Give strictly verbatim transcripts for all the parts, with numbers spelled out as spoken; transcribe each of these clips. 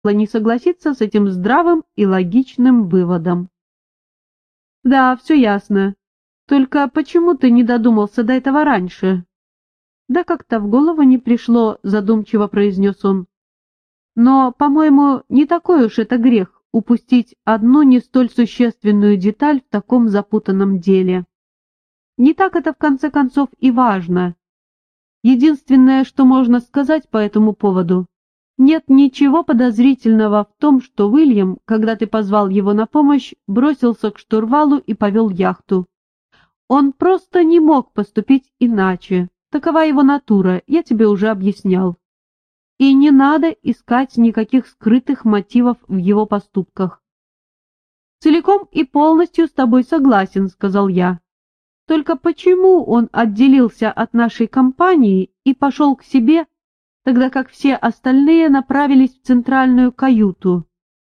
не согласиться с этим здравым и логичным выводом. «Да, все ясно. Только почему ты не додумался до этого раньше?» «Да как-то в голову не пришло», — задумчиво произнес он. «Но, по-моему, не такой уж это грех упустить одну не столь существенную деталь в таком запутанном деле. Не так это в конце концов и важно. Единственное, что можно сказать по этому поводу, нет ничего подозрительного в том, что Уильям, когда ты позвал его на помощь, бросился к штурвалу и повел яхту. Он просто не мог поступить иначе. Такова его натура, я тебе уже объяснял. И не надо искать никаких скрытых мотивов в его поступках. «Целиком и полностью с тобой согласен», — сказал я. «Только почему он отделился от нашей компании и пошел к себе, тогда как все остальные направились в центральную каюту?»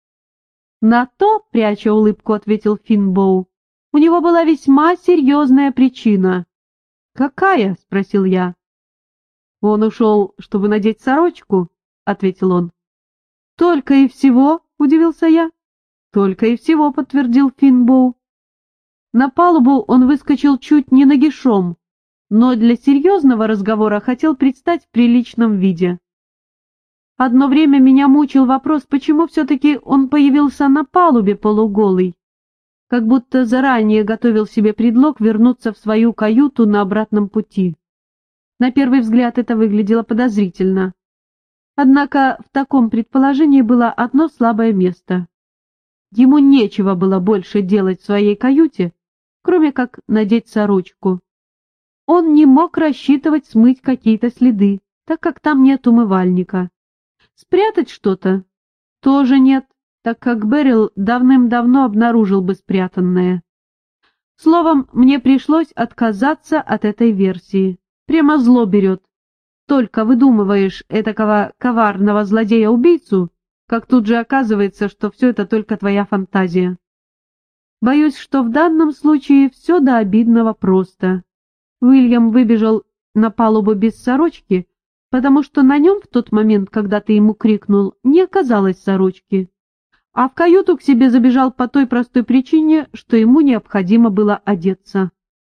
«На то, — пряча улыбку, — ответил Финбоу, — у него была весьма серьезная причина». «Какая?» — спросил я. «Он ушел, чтобы надеть сорочку», — ответил он. «Только и всего?» — удивился я. «Только и всего», — подтвердил Финбоу. На палубу он выскочил чуть не нагишом, но для серьезного разговора хотел предстать в приличном виде. Одно время меня мучил вопрос, почему все-таки он появился на палубе полуголый, как будто заранее готовил себе предлог вернуться в свою каюту на обратном пути. На первый взгляд это выглядело подозрительно. Однако в таком предположении было одно слабое место. Ему нечего было больше делать в своей каюте, кроме как надеть сорочку. Он не мог рассчитывать смыть какие-то следы, так как там нет умывальника. Спрятать что-то? Тоже нет, так как Берил давным-давно обнаружил бы спрятанное. Словом, мне пришлось отказаться от этой версии. Прямо зло берет. Только выдумываешь этакого коварного злодея-убийцу, как тут же оказывается, что все это только твоя фантазия. Боюсь, что в данном случае все до обидного просто. Уильям выбежал на палубу без сорочки, потому что на нем в тот момент, когда ты ему крикнул, не оказалось сорочки, а в каюту к себе забежал по той простой причине, что ему необходимо было одеться.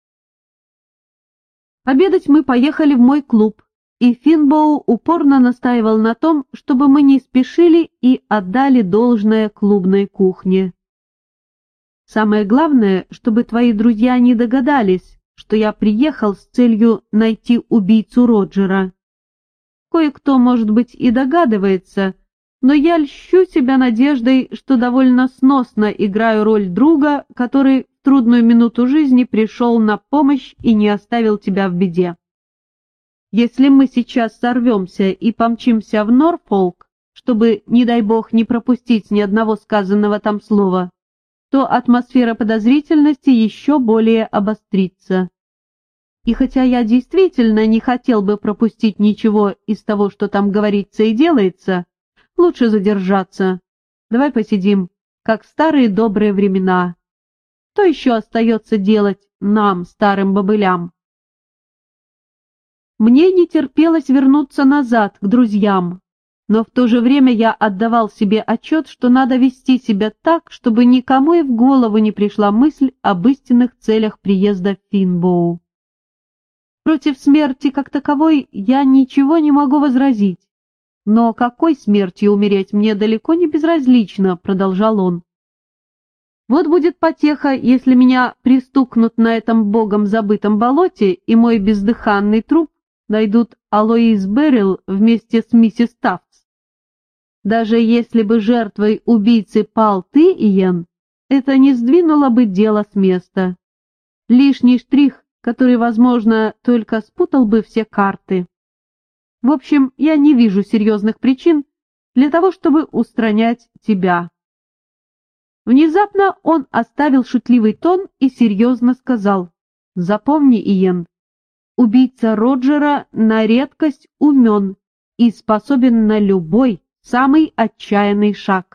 Обедать мы поехали в мой клуб, и Финбоу упорно настаивал на том, чтобы мы не спешили и отдали должное клубной кухне. Самое главное, чтобы твои друзья не догадались, что я приехал с целью найти убийцу Роджера. Кое-кто, может быть, и догадывается, но я льщу себя надеждой, что довольно сносно играю роль друга, который в трудную минуту жизни пришел на помощь и не оставил тебя в беде. Если мы сейчас сорвемся и помчимся в Норфолк, чтобы, не дай бог, не пропустить ни одного сказанного там слова, то атмосфера подозрительности еще более обострится. И хотя я действительно не хотел бы пропустить ничего из того, что там говорится и делается, лучше задержаться. Давай посидим, как в старые добрые времена. Что еще остается делать нам, старым бобылям? Мне не терпелось вернуться назад, к друзьям, но в то же время я отдавал себе отчет, что надо вести себя так, чтобы никому и в голову не пришла мысль об истинных целях приезда в Финбоу. Против смерти как таковой я ничего не могу возразить. Но какой смертью умереть мне далеко не безразлично, продолжал он. Вот будет потеха, если меня пристукнут на этом богом забытом болоте, и мой бездыханный труп найдут Алоиз Беррил вместе с миссис Тафтс. Даже если бы жертвой убийцы пал ты, Иен, это не сдвинуло бы дело с места. Лишний штрих, который, возможно, только спутал бы все карты. В общем, я не вижу серьезных причин для того, чтобы устранять тебя. Внезапно он оставил шутливый тон и серьезно сказал: «Запомни, Иен, убийца Роджера на редкость умен и способен на любой, самый отчаянный шаг».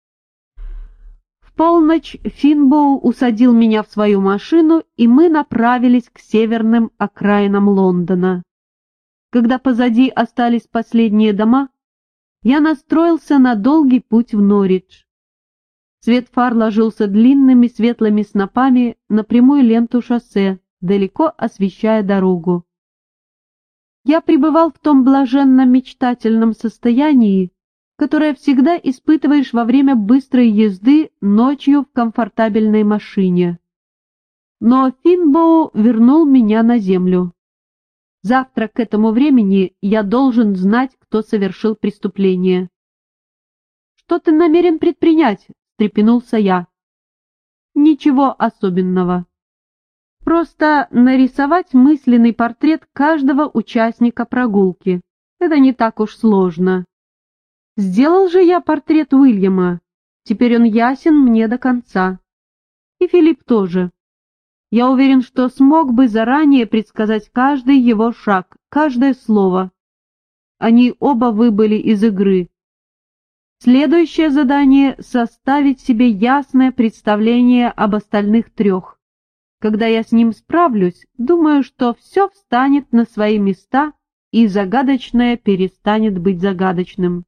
В полночь Финбоу усадил меня в свою машину, и мы направились к северным окраинам Лондона. Когда позади остались последние дома, я настроился на долгий путь в Норридж. Свет фар ложился длинными светлыми снопами на прямую ленту шоссе, далеко освещая дорогу. Я пребывал в том блаженно-мечтательном состоянии, которое всегда испытываешь во время быстрой езды ночью в комфортабельной машине. Но Финбоу вернул меня на землю. Завтра к этому времени я должен знать, кто совершил преступление. «Что ты намерен предпринять?» — встрепенулся я. «Ничего особенного. Просто нарисовать мысленный портрет каждого участника прогулки. Это не так уж сложно. Сделал же я портрет Уильяма. Теперь он ясен мне до конца. И Филипп тоже. Я уверен, что смог бы заранее предсказать каждый его шаг, каждое слово. Они оба выбыли из игры. Следующее задание — составить себе ясное представление об остальных трех. Когда я с ним справлюсь, думаю, что все встанет на свои места, и загадочное перестанет быть загадочным.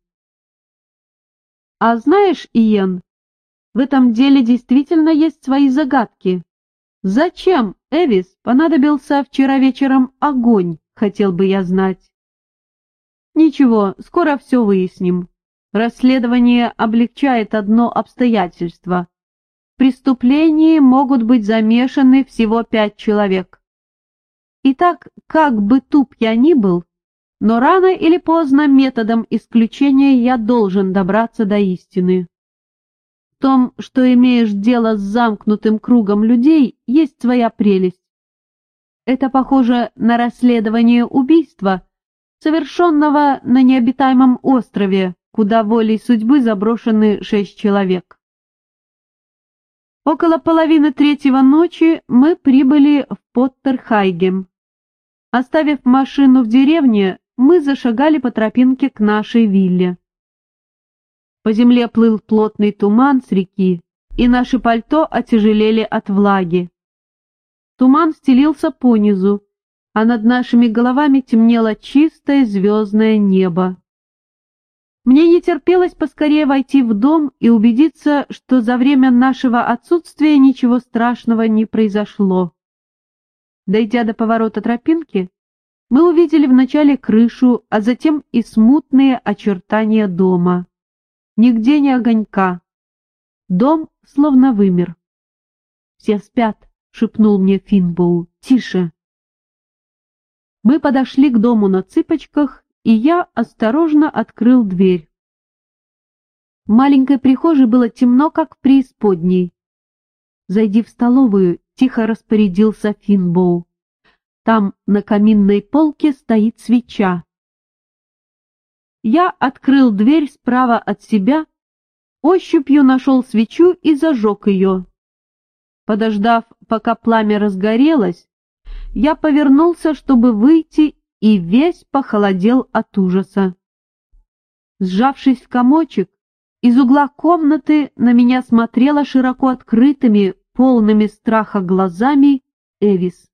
А знаешь, Иен, в этом деле действительно есть свои загадки. Зачем, Эвис, понадобился вчера вечером огонь, хотел бы я знать. Ничего, скоро все выясним. Расследование облегчает одно обстоятельство. В преступлении могут быть замешаны всего пять человек. Итак, как бы туп я ни был, но рано или поздно методом исключения я должен добраться до истины. В том, что имеешь дело с замкнутым кругом людей, есть своя прелесть. Это похоже на расследование убийства, совершенного на необитаемом острове, куда волей судьбы заброшены шесть человек. Около половины третьего ночи мы прибыли в Поттерхайгем. Оставив машину в деревне, мы зашагали по тропинке к нашей вилле. По земле плыл плотный туман с реки, и наши пальто отяжелели от влаги. Туман стелился понизу, а над нашими головами темнело чистое звездное небо. Мне не терпелось поскорее войти в дом и убедиться, что за время нашего отсутствия ничего страшного не произошло. Дойдя до поворота тропинки, мы увидели вначале крышу, а затем и смутные очертания дома. Нигде ни огонька. Дом словно вымер. «Все спят», — шепнул мне Финбоу. «Тише». Мы подошли к дому на цыпочках, и я осторожно открыл дверь. В маленькой прихожей было темно, как в преисподней. «Зайди в столовую», — тихо распорядился Финбоу. «Там на каминной полке стоит свеча». Я открыл дверь справа от себя, ощупью нашел свечу и зажег ее. Подождав, пока пламя разгорелось, я повернулся, чтобы выйти, и весь похолодел от ужаса. Сжавшись в комочек, из угла комнаты на меня смотрела широко открытыми, полными страха глазами Эвис.